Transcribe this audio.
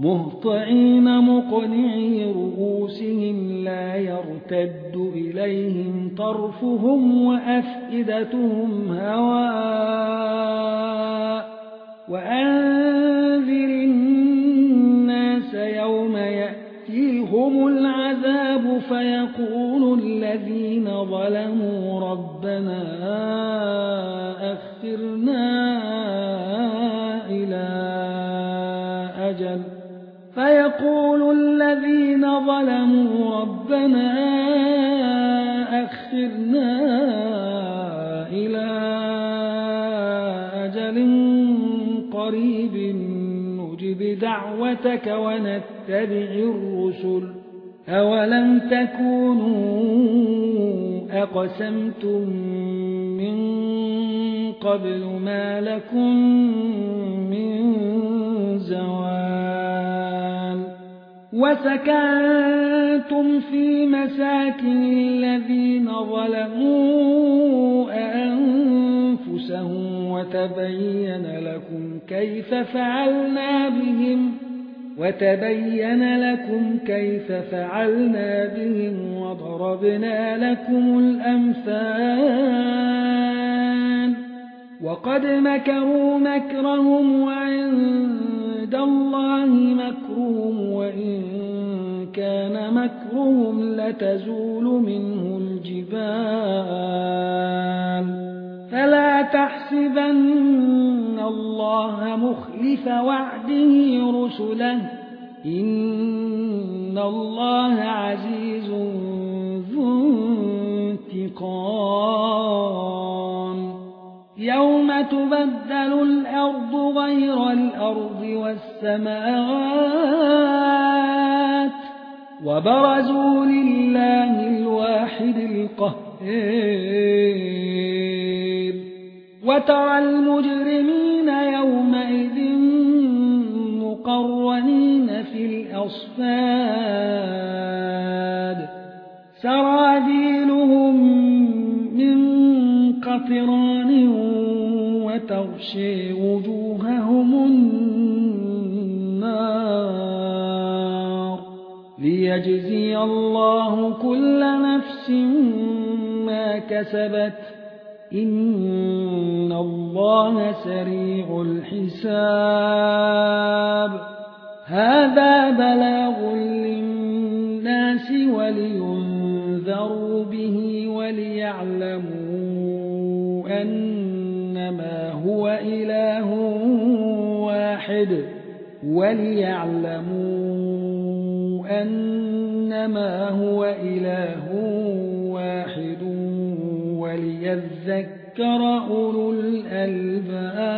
مهطعين مقنعي رؤوسهم لا يرتد إليهم طرفهم وأفئدتهم هواء وأنذر الناس يوم يأتيهم العذاب فيقول الذين ظلموا ربنا أخرنا إلى أجل قريب نجب دعوتك ونتبع الرسل أولم تكونوا أقسمتم من قبل ما لكم من زوال وسكنتم في مساكن الذين ظلموا أنفسهم وتبين لكم كيف فعلنا بهم وضربنا لكم الأمثال وقد مكروا مكرهم وعند الله مكرهم وإن كان مكرهم لتزول منه الجبال فلا تحسبن الله مخلف وعده رسله إن الله عزيز ذو انتقام يوم تبدل الأرض غير الأرض والسماوات وبرزوا لله الواحد القهار وترى المجرمين يومئذ مقرنين في الأصفاد سرابيلهم من قطران وتغشي وجوههم النار ليجزي الله كل نفس ما كسبت إن الله سريع الحساب هذا بلاغ للناس ولينذروا به وليعلموا أنما هو إله واحد وليذكر أولو الألباب